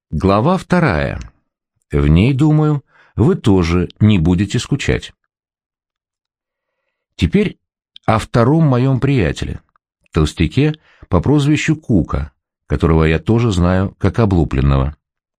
Глава 2. В ней, думаю, вы тоже не будете скучать. Теперь о втором моем приятеле, толстяке по прозвищу Кука, которого я тоже знаю как облупленного.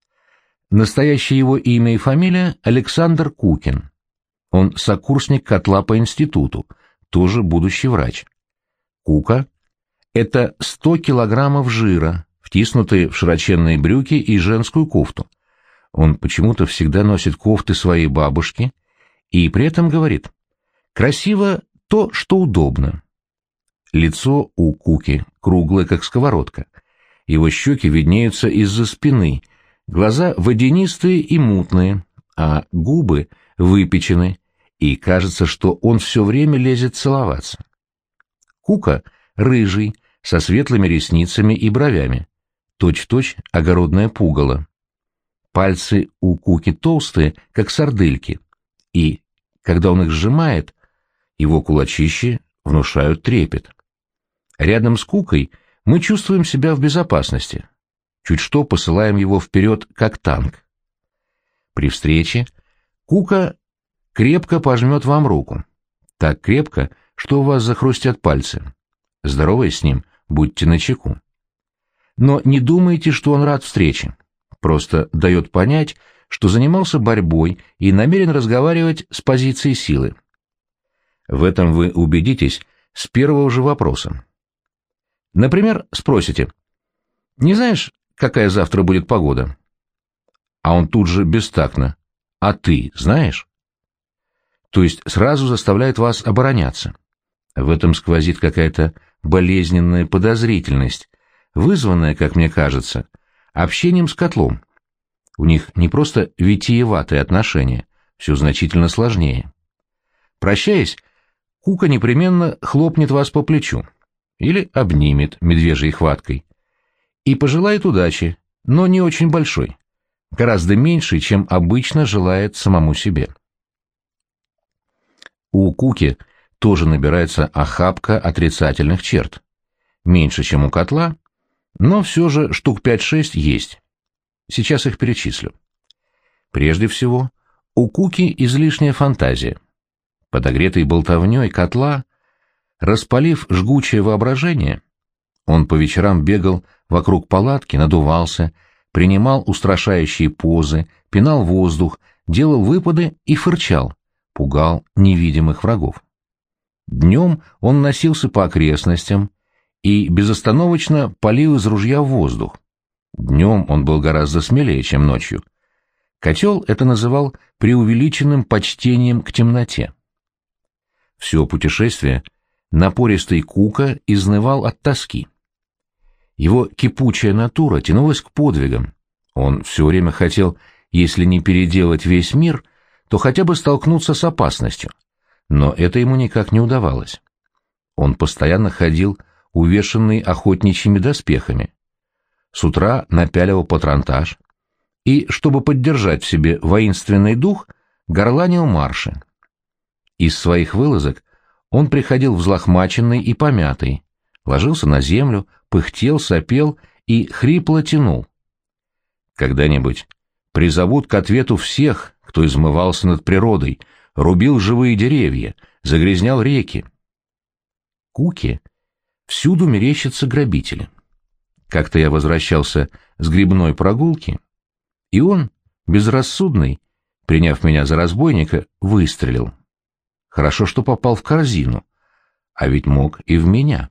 Настоящее его имя и фамилия — Александр Кукин. Он сокурсник котла по институту, тоже будущий врач. Кука — это 100 килограммов жира, втиснутые в широченные брюки и женскую кофту. Он почему-то всегда носит кофты своей бабушки и при этом говорит: «Красиво то, что удобно». Лицо у Куки круглое, как сковородка. Его щеки виднеются из-за спины, глаза водянистые и мутные, а губы выпечены, и кажется, что он все время лезет целоваться. Кука рыжий, со светлыми ресницами и бровями, точь-в-точь огородное пугало. Пальцы у Куки толстые, как сардельки, и, когда он их сжимает, его кулачищи внушают трепет. Рядом с Кукой мы чувствуем себя в безопасности. Чуть что посылаем его вперед, как танк. При встрече Кука крепко пожмет вам руку. Так крепко, что у вас захрустят пальцы. Здороваясь с ним, будьте начеку. Но не думайте, что он рад встрече. Просто дает понять, что занимался борьбой и намерен разговаривать с позиции силы. В этом вы убедитесь с первого же вопроса. Например, спросите: «Не знаешь, какая завтра будет погода?» А он тут же бестактно: «А ты знаешь?» То есть сразу заставляет вас обороняться. В этом сквозит какая-то болезненная подозрительность, вызванная, как мне кажется, общением с котлом. У них не просто витиеватые отношения, все значительно сложнее. Прощаясь, Кука непременно хлопнет вас по плечу или обнимет медвежьей хваткой и пожелает удачи, но не очень большой, гораздо меньшей, чем обычно желает самому себе. У Куки тоже набирается охапка отрицательных черт. Меньше, чем у котла, но все же штук 5-6 есть. Сейчас их перечислю. Прежде всего, у Куки излишняя фантазия. Подогретый болтовней котла, распалив жгучее воображение, он по вечерам бегал вокруг палатки, надувался, принимал устрашающие позы, пинал воздух, делал выпады и фырчал, пугал невидимых врагов. Днем он носился по окрестностям и безостановочно палил из ружья в воздух. Днем он был гораздо смелее, чем ночью. Котел это называл преувеличенным почтением к темноте. Все путешествие напористый Кука изнывал от тоски. Его кипучая натура тянулась к подвигам. Он все время хотел, если не переделать весь мир, то хотя бы столкнуться с опасностью. Но это ему никак не удавалось. Он постоянно ходил, увешанный охотничьими доспехами. С утра напяливал патронтаж и, чтобы поддержать в себе воинственный дух, горланил марши. Из своих вылазок он приходил взлохмаченный и помятый, ложился на землю, пыхтел, сопел и хрипло тянул. Когда-нибудь призовут к ответу всех, кто измывался над природой, рубил живые деревья, загрязнял реки. Куке всюду мерещатся грабители. Как-то я возвращался с грибной прогулки, и он, безрассудный, приняв меня за разбойника, выстрелил. Хорошо, что попал в корзину, а ведь мог и в меня.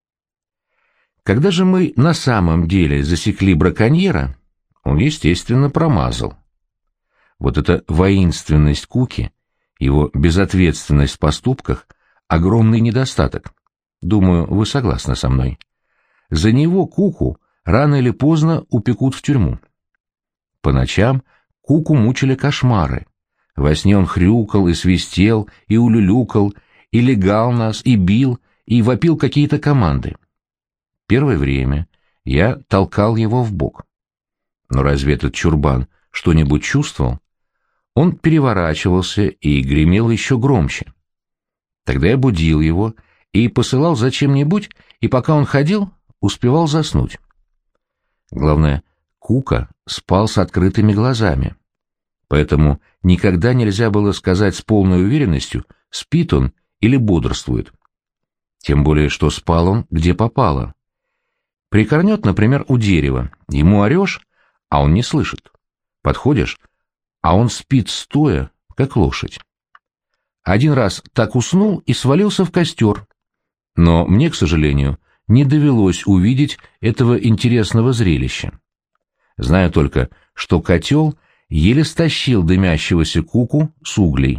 Когда же мы на самом деле засекли браконьера, он, естественно, промазал. Вот эта воинственность Куки, его безответственность в поступках — огромный недостаток. Думаю, вы согласны со мной. За него Куку рано или поздно упекут в тюрьму. По ночам Куку мучили кошмары. Во сне он хрюкал и свистел, и улюлюкал, и легал нас, и бил, и вопил какие-то команды. Первое время я толкал его в бок. Но разве этот чурбан что-нибудь чувствовал? Он переворачивался и гремел еще громче. Тогда я будил его и посылал за чем-нибудь, и пока он ходил, успевал заснуть. Главное, Кука спал с открытыми глазами. Поэтому никогда нельзя было сказать с полной уверенностью, спит он или бодрствует. Тем более, что спал он где попало. Прикорнет, например, у дерева, ему орешь, а он не слышит. Подходишь, а он спит стоя, как лошадь. Один раз так уснул и свалился в костер. Но мне, к сожалению, не довелось увидеть этого интересного зрелища. Знаю только, что котел еле стащил дымящегося Куку с углей.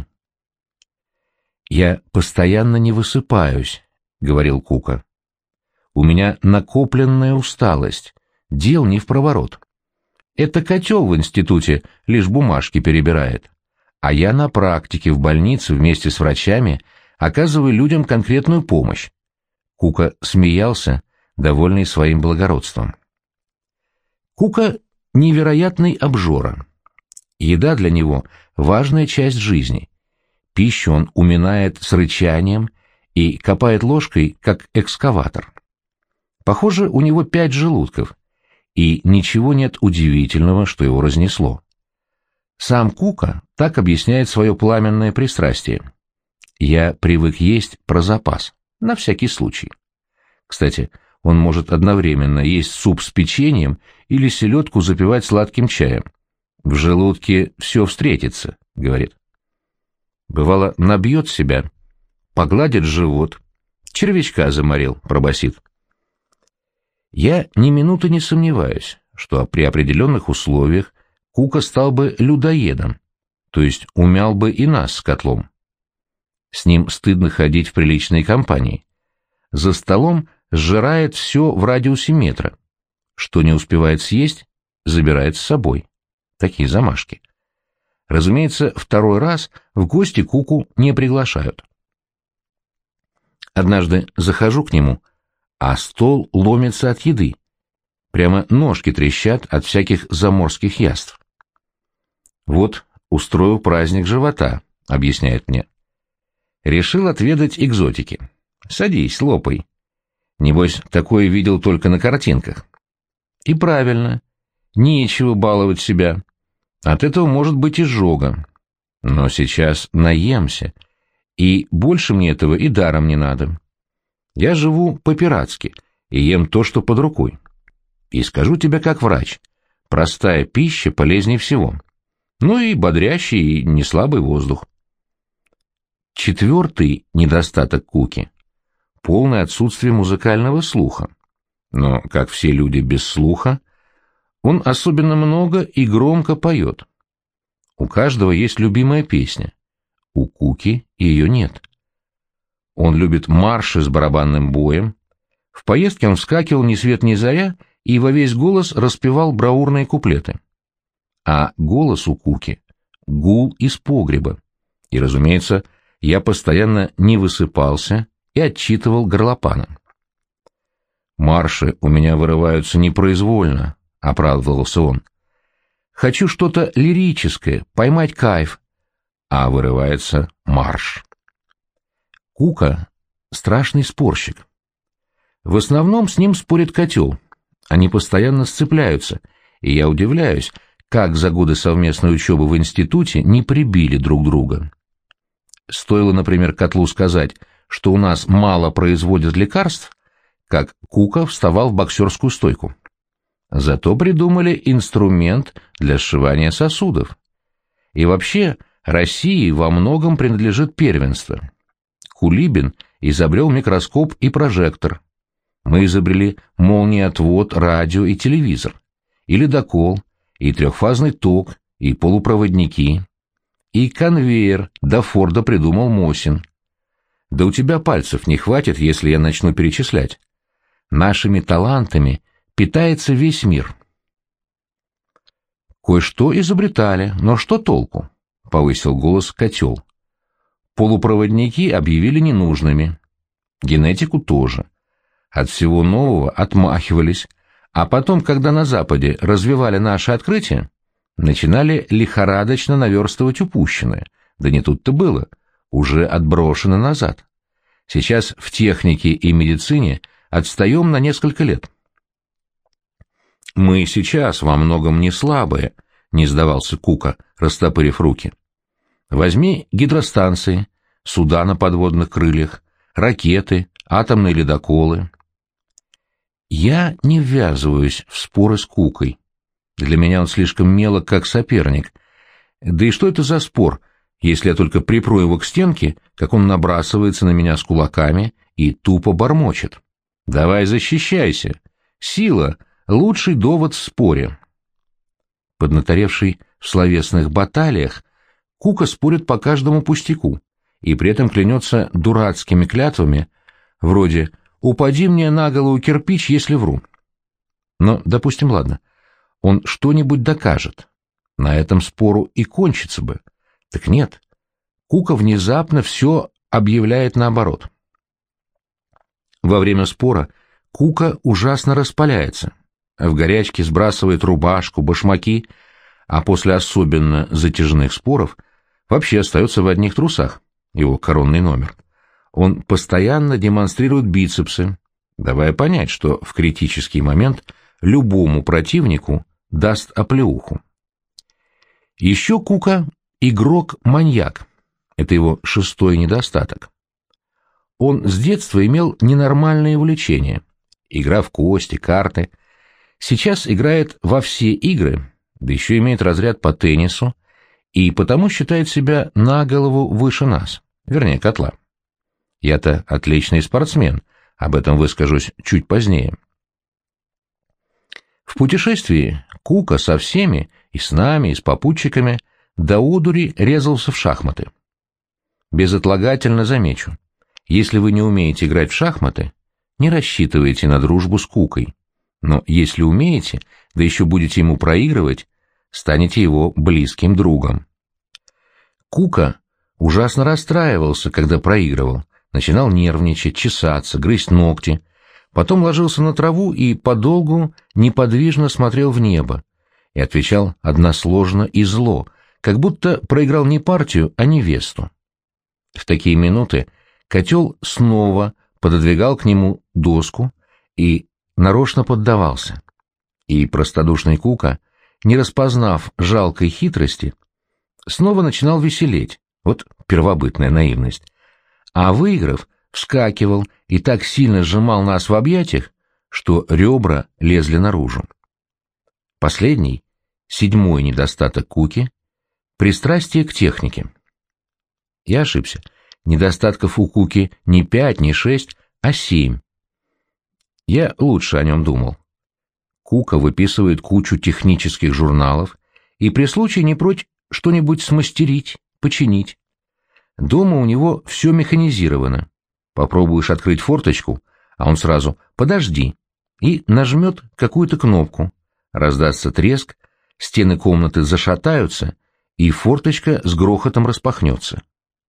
«Я постоянно не высыпаюсь», — говорил Кука. «У меня накопленная усталость, дел не впроворот. Это котел в институте лишь бумажки перебирает, а я на практике в больнице вместе с врачами оказываю людям конкретную помощь». Кука смеялся, довольный своим благородством. Кука — невероятный обжора. Еда для него — важная часть жизни. Пищу он уминает с рычанием и копает ложкой, как экскаватор. Похоже, у него 5 желудков, и ничего нет удивительного, что его разнесло. Сам Кука так объясняет свое пламенное пристрастие. «Я привык есть про запас, на всякий случай». Кстати, он может одновременно есть суп с печеньем или селедку запивать сладким чаем. «В желудке все встретится», — говорит. Бывало, набьет себя, погладит живот, червячка заморил, пробасит. Я ни минуты не сомневаюсь, что при определенных условиях Кука стал бы людоедом, то есть умял бы и нас с котлом. С ним стыдно ходить в приличной компании. За столом сжирает все в радиусе метра. Что не успевает съесть, забирает с собой. Такие замашки. Разумеется, второй раз в гости Куку не приглашают. Однажды захожу к нему, а стол ломится от еды. Прямо ножки трещат от всяких заморских яств. «Вот, устрою праздник живота», — объясняет мне. «Решил отведать экзотики. Садись, лопай. Небось, такое видел только на картинках». И правильно. Нечего баловать себя. От этого может быть изжога. Но сейчас наемся, и больше мне этого и даром не надо. Я живу по-пиратски и ем то, что под рукой. И скажу тебе как врач, простая пища полезнее всего. Ну и бодрящий, и неслабый воздух. Четвертый недостаток Куки — полное отсутствие музыкального слуха. Но, как все люди без слуха, он особенно много и громко поет. У каждого есть любимая песня. У Куки ее нет. Он любит марши с барабанным боем. В поездке он вскакивал ни свет ни заря и во весь голос распевал бравурные куплеты. А голос у Куки — гул из погреба. И, разумеется, я постоянно не высыпался и отчитывал горлопана. «Марши у меня вырываются непроизвольно», — оправдывался он. «Хочу что-то лирическое, поймать кайф». А вырывается марш. Кука — страшный спорщик. В основном с ним спорит котел. Они постоянно сцепляются, и я удивляюсь, как за годы совместной учебы в институте не прибили друг друга. Стоило, например, котлу сказать, что у нас мало производят лекарств, как Кука вставал в боксерскую стойку. Зато придумали инструмент для сшивания сосудов. И вообще, России во многом принадлежит первенство. Кулибин изобрел микроскоп и прожектор. Мы изобрели молниеотвод, радио и телевизор, и ледокол, и трехфазный ток, и полупроводники, и конвейер до Форда придумал Мосин. Да у тебя пальцев не хватит, если я начну перечислять. Нашими талантами питается весь мир. Кое-что изобретали, но что толку? — повысил голос котел. Полупроводники объявили ненужными. Генетику тоже. От всего нового отмахивались, а потом, когда на Западе развивали наши открытия, начинали лихорадочно наверстывать упущенное. Да не тут-то было, уже отброшено назад. Сейчас в технике и медицине отстаем на несколько лет. «Мы сейчас во многом не слабые», — не сдавался Кука, растопырив руки. «Возьми гидростанции, суда на подводных крыльях, ракеты, атомные ледоколы». Я не ввязываюсь в споры с Кукой. Для меня он слишком мелок, как соперник. Да и что это за спор, если я только припру его к стенке, как он набрасывается на меня с кулаками и тупо бормочет? «Давай защищайся! Сила — лучший довод в споре». Поднаторевший в словесных баталиях, Кука спорит по каждому пустяку и при этом клянется дурацкими клятвами, вроде «упади мне на голову кирпич, если вру». Но, допустим, ладно, он что-нибудь докажет. На этом спору и кончится бы. Так нет, Кука внезапно все объявляет наоборот. Во время спора Кука ужасно распаляется, в горячке сбрасывает рубашку, башмаки, а после особенно затяжных споров вообще остается в одних трусах, его коронный номер. Он постоянно демонстрирует бицепсы, давая понять, что в критический момент любому противнику даст оплеуху. Еще Кука — игрок-маньяк. Это его шестой недостаток. Он с детства имел ненормальные увлечения. Игра в кости, карты. Сейчас играет во все игры, да еще имеет разряд по теннису, и потому считает себя на голову выше нас, вернее, котла. Я-то отличный спортсмен, об этом выскажусь чуть позднее. В путешествии Кука со всеми, и с нами, и с попутчиками, до одури резался в шахматы. Безотлагательно замечу, если вы не умеете играть в шахматы, не рассчитывайте на дружбу с Кукой. Но если умеете, да еще будете ему проигрывать, станете его близким другом. Кука ужасно расстраивался, когда проигрывал, начинал нервничать, чесаться, грызть ногти, потом ложился на траву и подолгу неподвижно смотрел в небо и отвечал односложно и зло, как будто проиграл не партию, а невесту. В такие минуты котел снова пододвигал к нему доску и нарочно поддавался. И простодушный Кука, не распознав жалкой хитрости, снова начинал веселеть, вот первобытная наивность, а выиграв, вскакивал и так сильно сжимал нас в объятиях, что ребра лезли наружу. Последний, седьмой недостаток Куки — пристрастие к технике. Я ошибся. Недостатков у Куки не 5, не 6, а 7. Я лучше о нем думал. Кука выписывает кучу технических журналов и при случае не прочь что-нибудь смастерить, починить. Дома у него все механизировано. Попробуешь открыть форточку, а он сразу «подожди» и нажмет какую-то кнопку. Раздастся треск, стены комнаты зашатаются, и форточка с грохотом распахнется.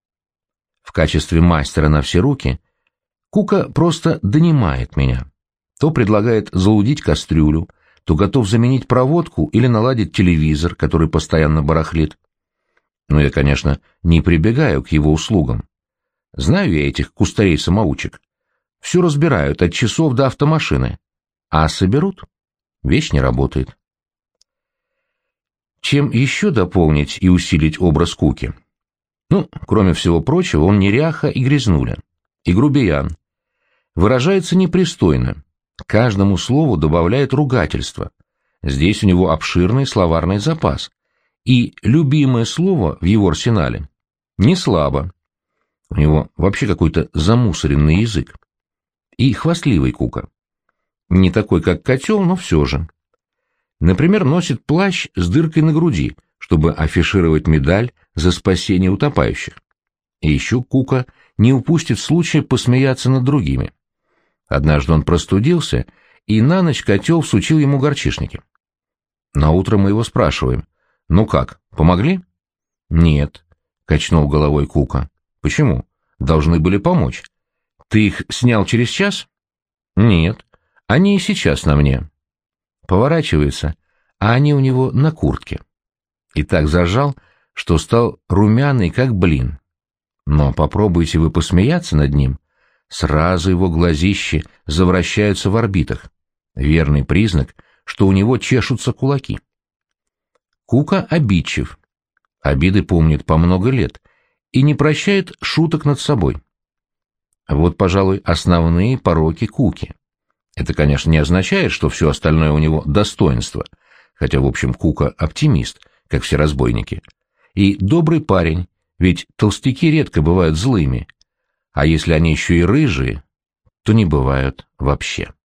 В качестве мастера на все руки Кука просто донимает меня. То предлагает залудить кастрюлю, то готов заменить проводку или наладить телевизор, который постоянно барахлит. Но я, конечно, не прибегаю к его услугам. Знаю я этих кустарей-самоучек. Все разбирают от часов до автомашины. А соберут — вещь не работает. Чем еще дополнить и усилить образ Куки? Ну, кроме всего прочего, он неряха и грязнуля, и грубиян. Выражается непристойно, каждому слову добавляет ругательство. Здесь у него обширный словарный запас. И любимое слово в его арсенале — не слабо. У него вообще какой-то замусоренный язык. И хвастливый Кука. Не такой, как котел, но все же. Например, носит плащ с дыркой на груди, чтобы афишировать медаль за спасение утопающих. И еще Кука не упустит случая посмеяться над другими. Однажды он простудился, и на ночь котел всучил ему горчишники. Наутро мы его спрашиваем: «Ну как, помогли?» «Нет», — качнул головой Кука. «Почему? Должны были помочь. Ты их снял через час?» «Нет, они и сейчас на мне». Поворачивается, а они у него на куртке. И так зажал, что стал румяный, как блин. Но попробуйте вы посмеяться над ним, сразу его глазищи завращаются в орбитах. Верный признак, что у него чешутся кулаки. Кука обидчив. Обиды помнит по много лет и не прощает шуток над собой. Вот, пожалуй, основные пороки Куки. Это, конечно, не означает, что все остальное у него достоинство, хотя, в общем, Кука оптимист, как все разбойники. И добрый парень, ведь толстяки редко бывают злыми, а если они еще и рыжие, то не бывают вообще.